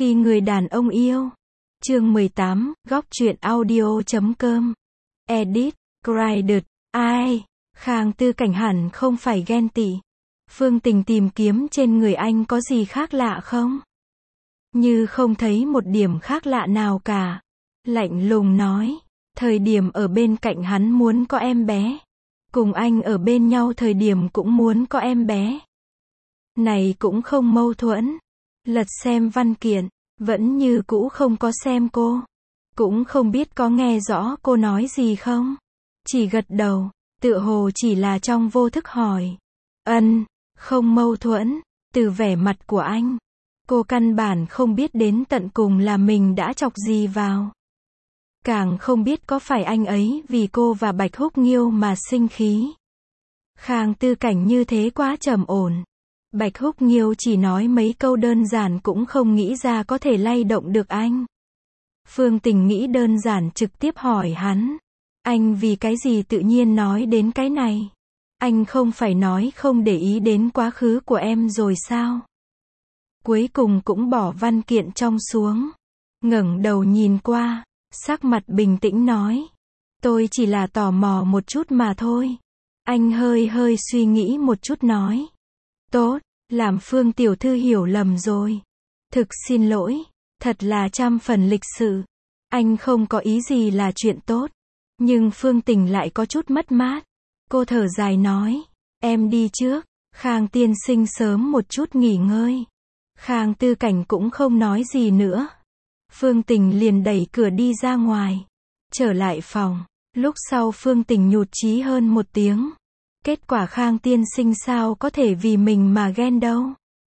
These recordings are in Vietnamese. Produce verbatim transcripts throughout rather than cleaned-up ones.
Khi người đàn ông yêu. Chương mười tám, góc truyện audio chấm com. Edit, Credit, ai? Khang Tư Cảnh hẳn không phải ghen tị. Phương Tình tìm kiếm trên người anh có gì khác lạ không? Như không thấy một điểm khác lạ nào cả. Lạnh lùng nói, thời điểm ở bên cạnh hắn muốn có em bé. Cùng anh ở bên nhau thời điểm cũng muốn có em bé. Này cũng không mâu thuẫn. Lật xem văn kiện, vẫn như cũ không có xem cô. Cũng không biết có nghe rõ cô nói gì không. Chỉ gật đầu, tựa hồ chỉ là trong vô thức hỏi. Ân, không mâu thuẫn, từ vẻ mặt của anh. Cô căn bản không biết đến tận cùng là mình đã chọc gì vào. Càng không biết có phải anh ấy vì cô và Bạch Húc Nghiêu mà sinh khí. Khang Tư Cảnh như thế quá trầm ổn. Bạch Húc Nghiêu chỉ nói mấy câu đơn giản cũng không nghĩ ra có thể lay động được anh. Phương Tình nghĩ đơn giản trực tiếp hỏi hắn. Anh vì cái gì tự nhiên nói đến cái này? Anh không phải nói không để ý đến quá khứ của em rồi sao? Cuối cùng cũng bỏ văn kiện trong xuống. Ngẩng đầu nhìn qua, sắc mặt bình tĩnh nói. Tôi chỉ là tò mò một chút mà thôi. Anh hơi hơi suy nghĩ một chút nói. Tốt, làm Phương tiểu thư hiểu lầm rồi. Thực xin lỗi, thật là trăm phần lịch sự. Anh không có ý gì là chuyện tốt. Nhưng Phương Tình lại có chút mất mát. Cô thở dài nói, em đi trước, Khang tiên sinh sớm một chút nghỉ ngơi. Khang Tư Cảnh cũng không nói gì nữa. Phương Tình liền đẩy cửa đi ra ngoài. Trở lại phòng, lúc sau Phương Tình nhụt chí hơn một tiếng. Kết quả Khang tiên sinh sao có thể vì mình mà ghen đâu.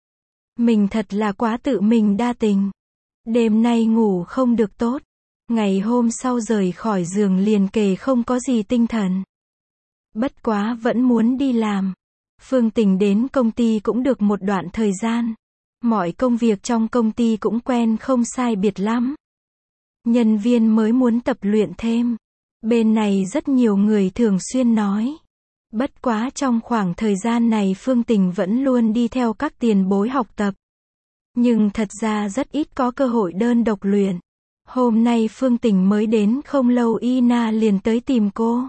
Mình thật là quá tự mình đa tình. Đêm nay ngủ không được tốt. Ngày hôm sau rời khỏi giường liền kề không có gì tinh thần. Bất quá vẫn muốn đi làm. Phương Tình đến công ty cũng được một đoạn thời gian. Mọi công việc trong công ty cũng quen không sai biệt lắm. Nhân viên mới muốn tập luyện thêm. Bên này rất nhiều người thường xuyên nói. Bất quá trong khoảng thời gian này Phương Tình vẫn luôn đi theo các tiền bối học tập. Nhưng thật ra rất ít có cơ hội đơn độc luyện. Hôm nay Phương Tình mới đến không lâu Ina liền tới tìm cô.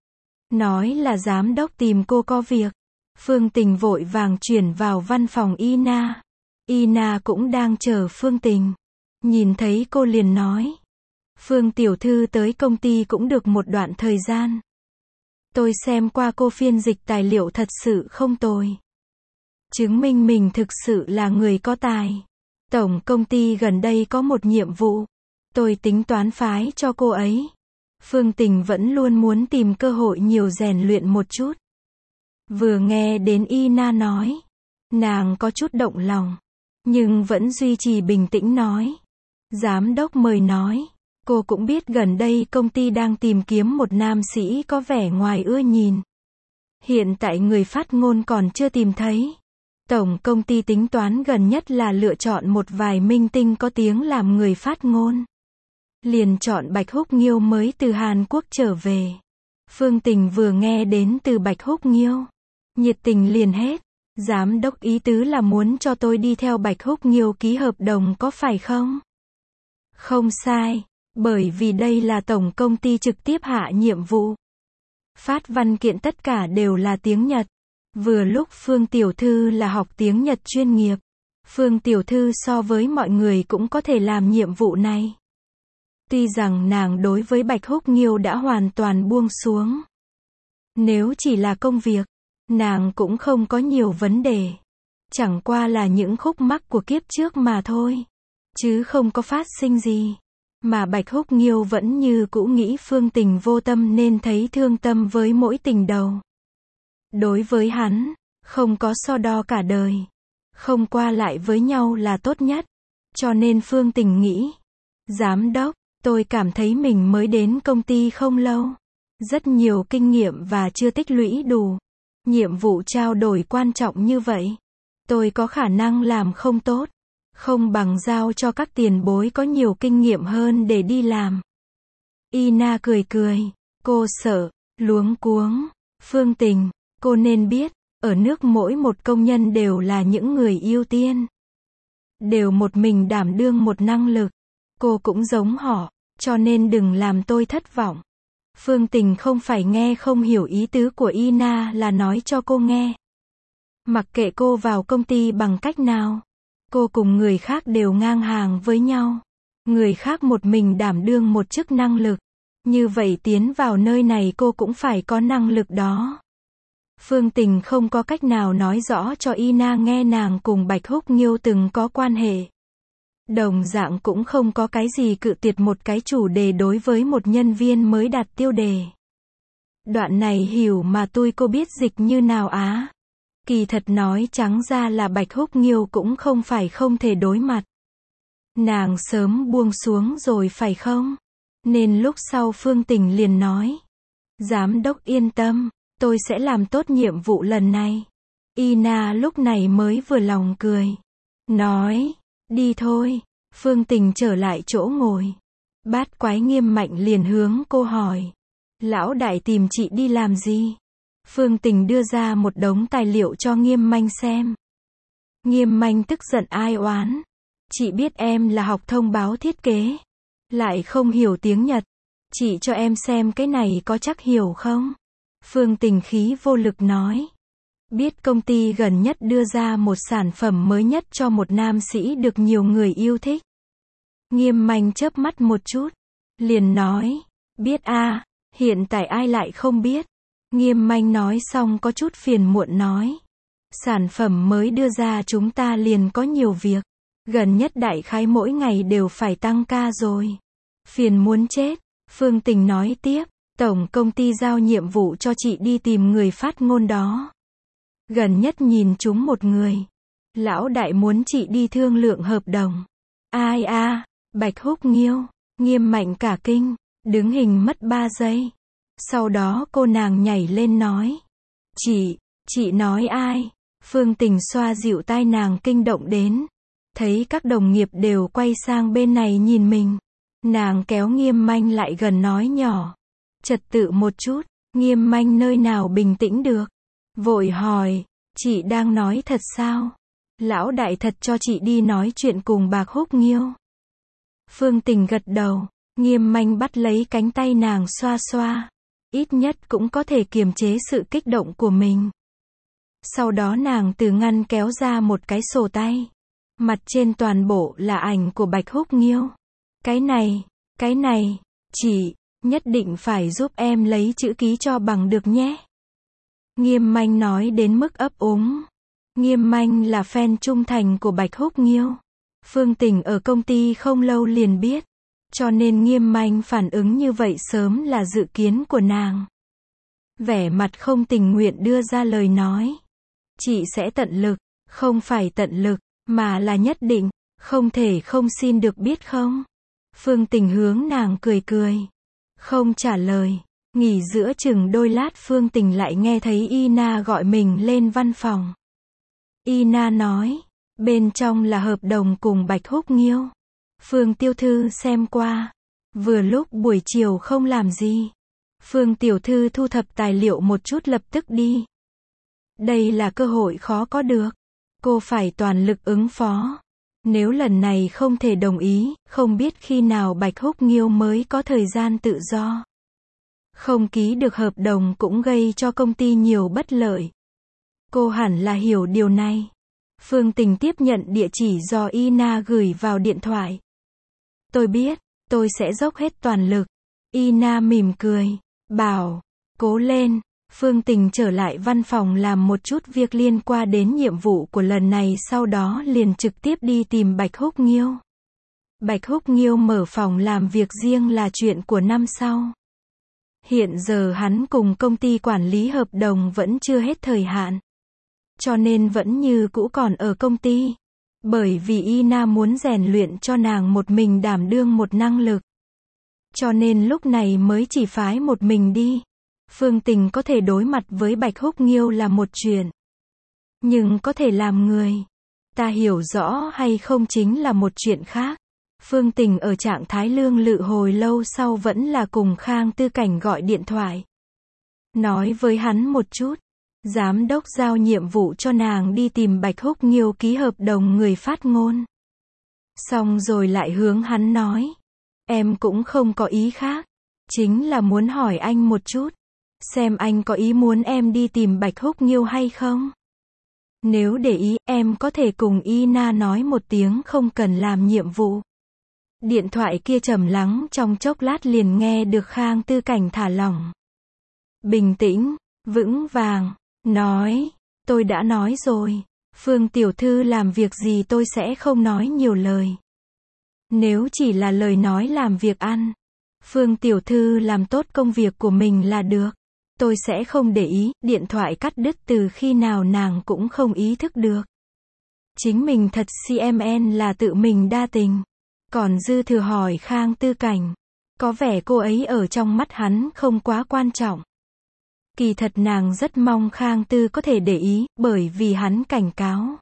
Nói là giám đốc tìm cô có việc. Phương Tình vội vàng chuyển vào văn phòng Ina. Ina cũng đang chờ Phương Tình. Nhìn thấy cô liền nói. Phương tiểu thư tới công ty cũng được một đoạn thời gian. Tôi xem qua cô phiên dịch tài liệu thật sự không tồi. Chứng minh mình thực sự là người có tài. Tổng công ty gần đây có một nhiệm vụ. Tôi tính toán phái cho cô ấy. Phương Tình vẫn luôn muốn tìm cơ hội nhiều rèn luyện một chút. Vừa nghe đến Ina nói. Nàng có chút động lòng. Nhưng vẫn duy trì bình tĩnh nói. Giám đốc mời nói. Cô cũng biết gần đây công ty đang tìm kiếm một nam sĩ có vẻ ngoài ưa nhìn. Hiện tại người phát ngôn còn chưa tìm thấy. Tổng công ty tính toán gần nhất là lựa chọn một vài minh tinh có tiếng làm người phát ngôn. Liền chọn Bạch Húc Nghiêu mới từ Hàn Quốc trở về. Phương Tình vừa nghe đến từ Bạch Húc Nghiêu. Nhiệt tình liền hết. Giám đốc ý tứ là muốn cho tôi đi theo Bạch Húc Nghiêu ký hợp đồng có phải không? Không sai. Bởi vì đây là tổng công ty trực tiếp hạ nhiệm vụ. Phát văn kiện tất cả đều là tiếng Nhật. Vừa lúc Phương tiểu thư là học tiếng Nhật chuyên nghiệp. Phương tiểu thư so với mọi người cũng có thể làm nhiệm vụ này. Tuy rằng nàng đối với Bạch Húc Nghiêu đã hoàn toàn buông xuống. Nếu chỉ là công việc, nàng cũng không có nhiều vấn đề. Chẳng qua là những khúc mắc của kiếp trước mà thôi. Chứ không có phát sinh gì. Mà Bạch Húc Nghiêu vẫn như cũ nghĩ Phương Tình vô tâm nên thấy thương tâm với mỗi tình đầu. Đối với hắn, không có so đo cả đời. Không qua lại với nhau là tốt nhất. Cho nên Phương Tình nghĩ. Giám đốc, tôi cảm thấy mình mới đến công ty không lâu. Rất nhiều kinh nghiệm và chưa tích lũy đủ. Nhiệm vụ trao đổi quan trọng như vậy. Tôi có khả năng làm không tốt. Không bằng giao cho các tiền bối có nhiều kinh nghiệm hơn để đi làm. Ina cười cười. Cô sợ, luống cuống. Phương Tình, cô nên biết, ở nước mỗi một công nhân đều là những người ưu tiên. đều một mình đảm đương một năng lực. Cô cũng giống họ, cho nên đừng làm tôi thất vọng. Phương Tình không phải nghe không hiểu ý tứ của Ina là nói cho cô nghe. Mặc kệ cô vào công ty bằng cách nào, cô cùng người khác đều ngang hàng với nhau. Người khác một mình đảm đương một chức năng lực. Như vậy tiến vào nơi này cô cũng phải có năng lực đó. Phương Tình không có cách nào nói rõ cho Ina nghe nàng cùng Bạch Húc Nghiêu từng có quan hệ. Đồng dạng cũng không có cái gì cự tuyệt một cái chủ đề đối với một nhân viên mới đặt tiêu đề. Đoạn này hiểu mà tôi cô biết dịch như nào á. Kỳ thật nói trắng ra là Bạch Húc Nghiêu cũng không phải không thể đối mặt. Nàng sớm buông xuống rồi phải không? Nên lúc sau Phương Tình liền nói. Giám đốc yên tâm, tôi sẽ làm tốt nhiệm vụ lần này. Ina lúc này mới vừa lòng cười. Nói, đi thôi. Phương Tình trở lại chỗ ngồi. Bát Quái Nghiêm Mạnh liền hướng cô hỏi. Lão đại tìm chị đi làm gì? Phương Tình đưa ra một đống tài liệu cho Nghiêm Manh xem. Nghiêm Manh tức giận ai oán. Chị biết em là học thông báo thiết kế. Lại không hiểu tiếng Nhật. Chị cho em xem cái này có chắc hiểu không? Phương Tình khí vô lực nói. Biết công ty gần nhất đưa ra một sản phẩm mới nhất cho một nam sĩ được nhiều người yêu thích. Nghiêm Manh chớp mắt một chút. Liền nói. Biết a, à, hiện tại ai lại không biết. Nghiêm Manh nói xong có chút phiền muộn nói. Sản phẩm mới đưa ra chúng ta liền có nhiều việc. Gần nhất đại khái mỗi ngày đều phải tăng ca rồi. Phiền muốn chết. Phương Tình nói tiếp. Tổng công ty giao nhiệm vụ cho chị đi tìm người phát ngôn đó. Gần nhất nhìn chúng một người. Lão đại muốn chị đi thương lượng hợp đồng. Ai a, à, Bạch Húc Nghiêu. Nghiêm Mạnh cả kinh. Đứng hình mất ba giây. Sau đó cô nàng nhảy lên nói. Chị, chị nói ai? Phương Tình xoa dịu tai nàng kinh động đến. Thấy các đồng nghiệp đều quay sang bên này nhìn mình. Nàng kéo Nghiêm Manh lại gần nói nhỏ. Trật tự một chút. Nghiêm Manh nơi nào bình tĩnh được. Vội hỏi. Chị đang nói thật sao? Lão đại thật cho chị đi nói chuyện cùng Bạch Húc Nghiêu. Phương Tình gật đầu. Nghiêm Manh bắt lấy cánh tay nàng xoa xoa. Ít nhất cũng có thể kiềm chế sự kích động của mình. Sau đó nàng từ ngăn kéo ra một cái sổ tay. Mặt trên toàn bộ là ảnh của Bạch Húc Nghiêu. Cái này, cái này, chị, nhất định phải giúp em lấy chữ ký cho bằng được nhé. Nghiêm Manh nói đến mức ấp úng. Nghiêm Manh là fan trung thành của Bạch Húc Nghiêu. Phương Tình ở công ty không lâu liền biết. Cho nên Nghiêm Manh phản ứng như vậy sớm là dự kiến của nàng. Vẻ mặt không tình nguyện đưa ra lời nói. Chị sẽ tận lực, không phải tận lực, mà là nhất định, không thể không xin được biết không? Phương Tình hướng nàng cười cười. Không trả lời. Nghỉ giữa chừng đôi lát Phương Tình lại nghe thấy Ina gọi mình lên văn phòng. Ina nói, bên trong là hợp đồng cùng Bạch Húc Nghiêu. Phương Tiêu Thư xem qua. Vừa lúc buổi chiều không làm gì. Phương Tiểu Thư thu thập tài liệu một chút lập tức đi. Đây là cơ hội khó có được. Cô phải toàn lực ứng phó. Nếu lần này không thể đồng ý, không biết khi nào Bạch Húc Nghiêu mới có thời gian tự do. Không ký được hợp đồng cũng gây cho công ty nhiều bất lợi. Cô hẳn là hiểu điều này. Phương Tình tiếp nhận địa chỉ do Ina gửi vào điện thoại. Tôi biết, tôi sẽ dốc hết toàn lực. Ina mỉm cười, bảo, cố lên. Phương Tình trở lại văn phòng làm một chút việc liên quan đến nhiệm vụ của lần này, sau đó liền trực tiếp đi tìm Bạch Húc Nghiêu. Bạch Húc Nghiêu mở phòng làm việc riêng là chuyện của năm sau. Hiện giờ hắn cùng công ty quản lý hợp đồng vẫn chưa hết thời hạn. Cho nên vẫn như cũ còn ở công ty. Bởi vì Ina muốn rèn luyện cho nàng một mình đảm đương một năng lực. Cho nên lúc này mới chỉ phái một mình đi. Phương Tình có thể đối mặt với Bạch Húc Nghiêu là một chuyện. Nhưng có thể làm người ta hiểu rõ hay không chính là một chuyện khác. Phương Tình ở trạng thái lương lự hồi lâu sau vẫn là cùng Khang Tư Cảnh gọi điện thoại. Nói với hắn một chút. Giám đốc giao nhiệm vụ cho nàng đi tìm Bạch Húc Nghiêu ký hợp đồng người phát ngôn. Xong rồi lại hướng hắn nói. Em cũng không có ý khác. Chính là muốn hỏi anh một chút. Xem anh có ý muốn em đi tìm Bạch Húc Nghiêu hay không? Nếu để ý, em có thể cùng Ina nói một tiếng không cần làm nhiệm vụ. Điện thoại kia trầm lắng trong chốc lát liền nghe được Khang Tư Cảnh thả lỏng. Bình tĩnh, vững vàng, nói, tôi đã nói rồi, Phương tiểu thư làm việc gì tôi sẽ không nói nhiều lời. Nếu chỉ là lời nói làm việc ăn, Phương tiểu thư làm tốt công việc của mình là được. Tôi sẽ không để ý, điện thoại cắt đứt từ khi nào nàng cũng không ý thức được. Chính mình thật xê em en là tự mình đa tình. Còn dư thừa hỏi Khang Tư Cảnh. Có vẻ cô ấy ở trong mắt hắn không quá quan trọng. Kỳ thật nàng rất mong Khang Tư có thể để ý, bởi vì hắn cảnh cáo.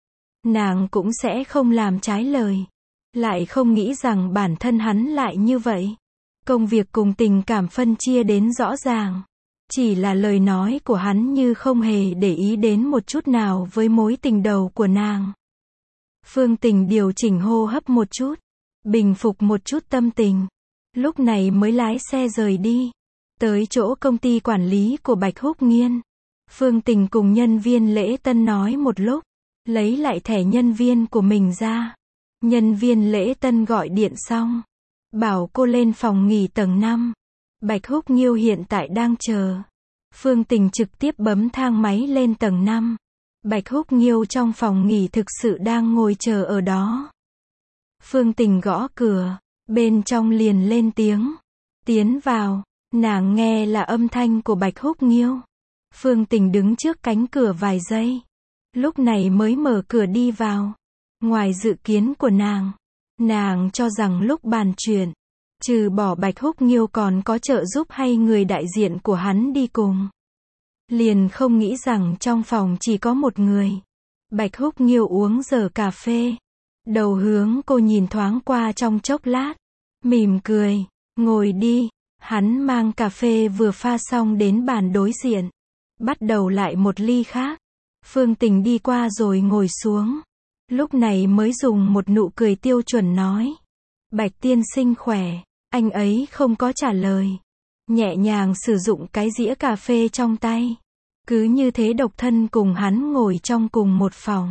Nàng cũng sẽ không làm trái lời. Lại không nghĩ rằng bản thân hắn lại như vậy. Công việc cùng tình cảm phân chia đến rõ ràng. Chỉ là lời nói của hắn như không hề để ý đến một chút nào với mối tình đầu của nàng. Phương Tình điều chỉnh hô hấp một chút. Bình phục một chút tâm tình. Lúc này mới lái xe rời đi. Tới chỗ công ty quản lý của Bạch Húc Nghiên. Phương Tình cùng nhân viên lễ tân nói một lúc. Lấy lại thẻ nhân viên của mình ra. Nhân viên lễ tân gọi điện xong. Bảo cô lên phòng nghỉ tầng năm. Bạch Húc Nghiêu hiện tại đang chờ. Phương Tình trực tiếp bấm thang máy lên tầng năm. Bạch Húc Nghiêu trong phòng nghỉ thực sự đang ngồi chờ ở đó. Phương Tình gõ cửa. Bên trong liền lên tiếng. Tiến vào. Nàng nghe là âm thanh của Bạch Húc Nghiêu. Phương Tình đứng trước cánh cửa vài giây. Lúc này mới mở cửa đi vào. Ngoài dự kiến của nàng. Nàng cho rằng lúc bàn chuyện. Trừ bỏ Bạch Húc Nghiêu còn có trợ giúp hay người đại diện của hắn đi cùng. Liền không nghĩ rằng trong phòng chỉ có một người. Bạch Húc Nghiêu uống giờ cà phê. Đầu hướng cô nhìn thoáng qua trong chốc lát. Mỉm cười. Ngồi đi. Hắn mang cà phê vừa pha xong đến bàn đối diện. Bắt đầu lại một ly khác. Phương Tình đi qua rồi ngồi xuống. Lúc này mới dùng một nụ cười tiêu chuẩn nói. Bạch tiên sinh khỏe. Anh ấy không có trả lời. Nhẹ nhàng sử dụng cái dĩa cà phê trong tay. Cứ như thế độc thân cùng hắn ngồi trong cùng một phòng.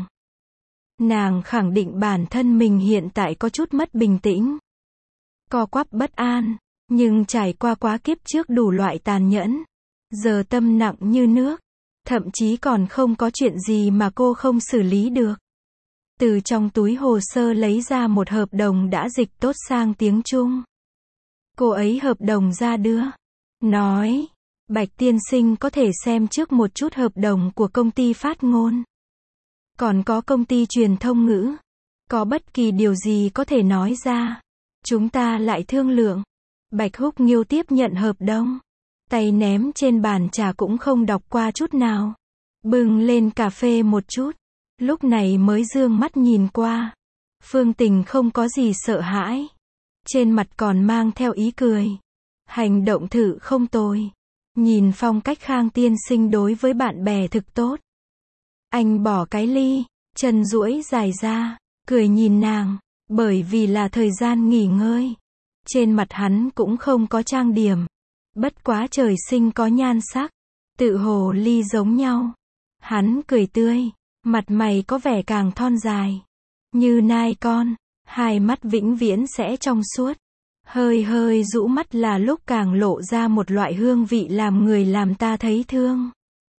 Nàng khẳng định bản thân mình hiện tại có chút mất bình tĩnh. Co quắp bất an. Nhưng trải qua quá kiếp trước đủ loại tàn nhẫn. Giờ tâm nặng như nước. Thậm chí còn không có chuyện gì mà cô không xử lý được. Từ trong túi hồ sơ lấy ra một hợp đồng đã dịch tốt sang tiếng Trung. Cô ấy hợp đồng ra đưa. Nói. Bạch tiên sinh có thể xem trước một chút hợp đồng của công ty phát ngôn. Còn có công ty truyền thông ngữ. Có bất kỳ điều gì có thể nói ra. Chúng ta lại thương lượng. Bạch Húc Nghiêu tiếp nhận hợp đồng. Tay ném trên bàn trà cũng không đọc qua chút nào. Bưng lên cà phê một chút. Lúc này mới dương mắt nhìn qua. Phương Tình không có gì sợ hãi. Trên mặt còn mang theo ý cười. Hành động thử không tồi. Nhìn phong cách Khang tiên sinh đối với bạn bè thực tốt. Anh bỏ cái ly, chân duỗi dài ra, cười nhìn nàng, bởi vì là thời gian nghỉ ngơi. Trên mặt hắn cũng không có trang điểm. Bất quá trời sinh có nhan sắc. Tự hồ ly giống nhau. Hắn cười tươi. Mặt mày có vẻ càng thon dài. Như nai con. Hai mắt vĩnh viễn sẽ trong suốt. Hơi hơi rũ mắt là lúc càng lộ ra một loại hương vị làm người làm ta thấy thương.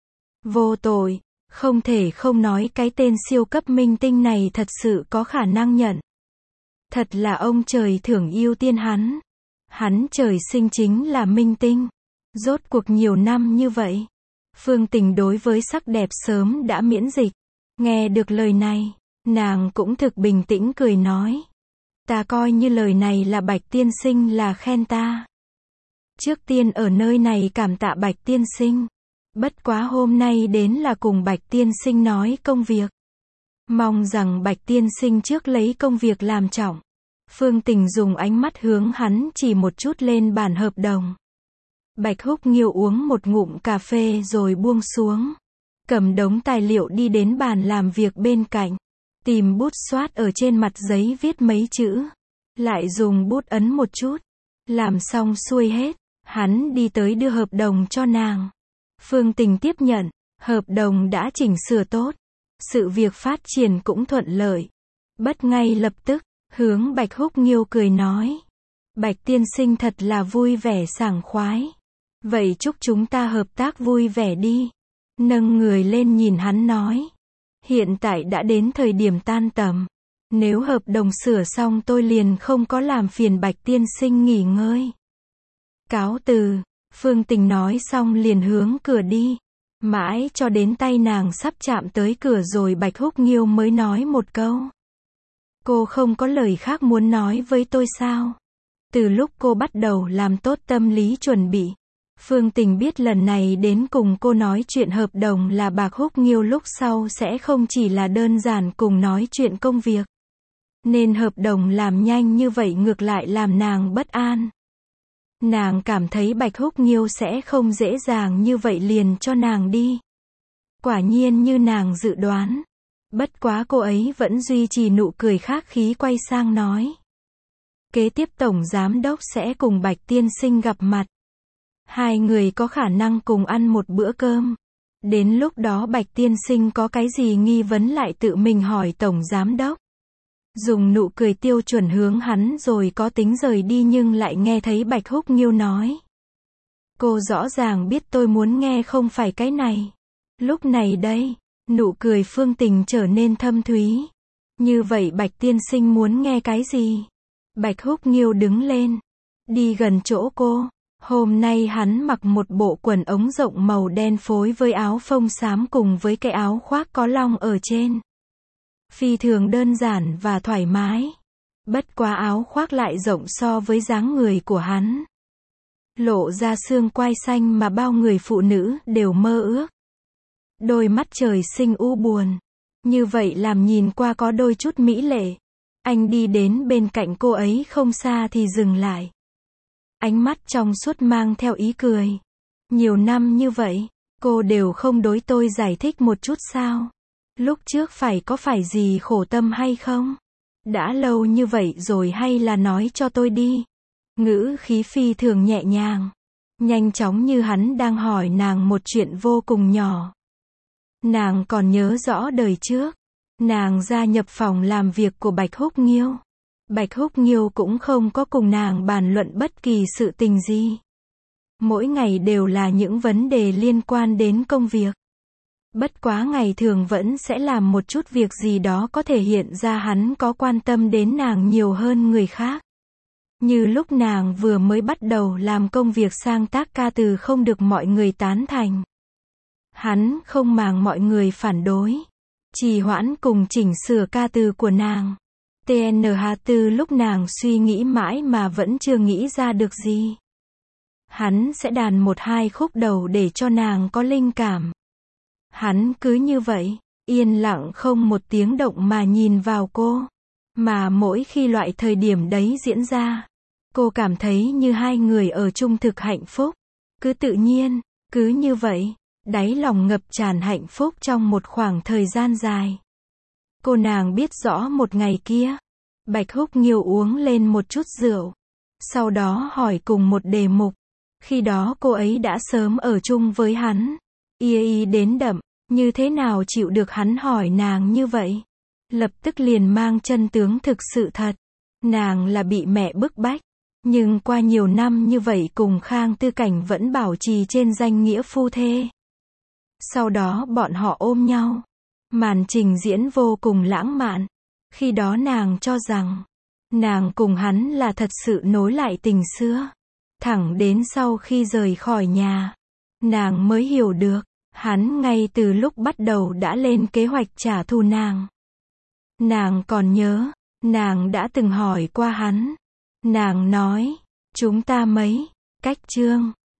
Vô tội. Không thể không nói cái tên siêu cấp minh tinh này thật sự có khả năng nhận. Thật là ông trời thưởng ưu tiên hắn. Hắn trời sinh chính là minh tinh. Rốt cuộc nhiều năm như vậy. Phương Tình đối với sắc đẹp sớm đã miễn dịch. Nghe được lời này, nàng cũng thực bình tĩnh cười nói. Ta coi như lời này là Bạch tiên sinh là khen ta. Trước tiên ở nơi này cảm tạ Bạch tiên sinh. Bất quá hôm nay đến là cùng Bạch tiên sinh nói công việc. Mong rằng Bạch tiên sinh trước lấy công việc làm trọng. Phương Tình dùng ánh mắt hướng hắn chỉ một chút lên bàn hợp đồng. Bạch Húc Nghiêu uống một ngụm cà phê rồi buông xuống. Cầm đống tài liệu đi đến bàn làm việc bên cạnh. Tìm bút xoát ở trên mặt giấy viết mấy chữ. Lại dùng bút ấn một chút. Làm xong xuôi hết. Hắn đi tới đưa hợp đồng cho nàng. Phương Tình tiếp nhận. Hợp đồng đã chỉnh sửa tốt. Sự việc phát triển cũng thuận lợi. Bất ngay lập tức, hướng Bạch Húc Nghiêu cười nói. Bạch tiên sinh thật là vui vẻ sảng khoái. Vậy chúc chúng ta hợp tác vui vẻ đi. Nâng người lên nhìn hắn nói. Hiện tại đã đến thời điểm tan tầm. Nếu hợp đồng sửa xong tôi liền không có làm phiền Bạch tiên sinh nghỉ ngơi. Cáo từ, Phương Tình nói xong liền hướng cửa đi. Mãi cho đến tay nàng sắp chạm tới cửa rồi Bạch Húc Nghiêu mới nói một câu. Cô không có lời khác muốn nói với tôi sao? Từ lúc cô bắt đầu làm tốt tâm lý chuẩn bị, Phương Tình biết lần này đến cùng cô nói chuyện hợp đồng là Bạch Húc Nghiêu lúc sau sẽ không chỉ là đơn giản cùng nói chuyện công việc. Nên hợp đồng làm nhanh như vậy ngược lại làm nàng bất an. Nàng cảm thấy Bạch Húc Nghiêu sẽ không dễ dàng như vậy liền cho nàng đi. Quả nhiên như nàng dự đoán. Bất quá cô ấy vẫn duy trì nụ cười khác khí quay sang nói. Kế tiếp Tổng Giám Đốc sẽ cùng Bạch Tiên Sinh gặp mặt. Hai người có khả năng cùng ăn một bữa cơm. Đến lúc đó Bạch Tiên Sinh có cái gì nghi vấn lại tự mình hỏi Tổng Giám Đốc. Dùng nụ cười tiêu chuẩn hướng hắn rồi có tính rời đi nhưng lại nghe thấy Bạch Húc Nghiêu nói. Cô rõ ràng biết tôi muốn nghe không phải cái này. Lúc này đây, nụ cười Phương Tình trở nên thâm thúy. Như vậy Bạch Tiên Sinh muốn nghe cái gì? Bạch Húc Nghiêu đứng lên. Đi gần chỗ cô. Hôm nay hắn mặc một bộ quần ống rộng màu đen phối với áo phông xám cùng với cái áo khoác có long ở trên. Phi thường đơn giản và thoải mái. Bất quá áo khoác lại rộng so với dáng người của hắn. Lộ ra xương quai xanh mà bao người phụ nữ đều mơ ước. Đôi mắt trời sinh u buồn. Như vậy làm nhìn qua có đôi chút mỹ lệ. Anh đi đến bên cạnh cô ấy không xa thì dừng lại. Ánh mắt trong suốt mang theo ý cười. Nhiều năm như vậy, cô đều không đối tôi giải thích một chút sao? Lúc trước phải có phải gì khổ tâm hay không? Đã lâu như vậy rồi hay là nói cho tôi đi. Ngữ khí phi thường nhẹ nhàng. Nhanh chóng như hắn đang hỏi nàng một chuyện vô cùng nhỏ. Nàng còn nhớ rõ đời trước. Nàng gia nhập phòng làm việc của Bạch Húc Nghiêu. Bạch Húc Nghiêu cũng không có cùng nàng bàn luận bất kỳ sự tình gì. Mỗi ngày đều là những vấn đề liên quan đến công việc. Bất quá ngày thường vẫn sẽ làm một chút việc gì đó có thể hiện ra hắn có quan tâm đến nàng nhiều hơn người khác. Như lúc nàng vừa mới bắt đầu làm công việc sáng tác ca từ không được mọi người tán thành. Hắn không màng mọi người phản đối. Trì hoãn cùng chỉnh sửa ca từ của nàng. tê en hát từ lúc nàng suy nghĩ mãi mà vẫn chưa nghĩ ra được gì. Hắn sẽ đàn một hai khúc đầu để cho nàng có linh cảm. Hắn cứ như vậy, yên lặng không một tiếng động mà nhìn vào cô. Mà mỗi khi loại thời điểm đấy diễn ra, cô cảm thấy như hai người ở chung thực hạnh phúc. Cứ tự nhiên, cứ như vậy, đáy lòng ngập tràn hạnh phúc trong một khoảng thời gian dài. Cô nàng biết rõ một ngày kia, Bạch Húc Nghiêu uống lên một chút rượu. Sau đó hỏi cùng một đề mục. Khi đó cô ấy đã sớm ở chung với hắn. Y y đến đậm, như thế nào chịu được hắn hỏi nàng như vậy. Lập tức liền mang chân tướng thực sự thật. Nàng là bị mẹ bức bách. Nhưng qua nhiều năm như vậy cùng Khang Tư Cảnh vẫn bảo trì trên danh nghĩa phu thê. Sau đó bọn họ ôm nhau. Màn trình diễn vô cùng lãng mạn. Khi đó nàng cho rằng, nàng cùng hắn là thật sự nối lại tình xưa. Thẳng đến sau khi rời khỏi nhà, nàng mới hiểu được, hắn ngay từ lúc bắt đầu đã lên kế hoạch trả thù nàng. Nàng còn nhớ, nàng đã từng hỏi qua hắn. Nàng nói, chúng ta mấy, cách chương.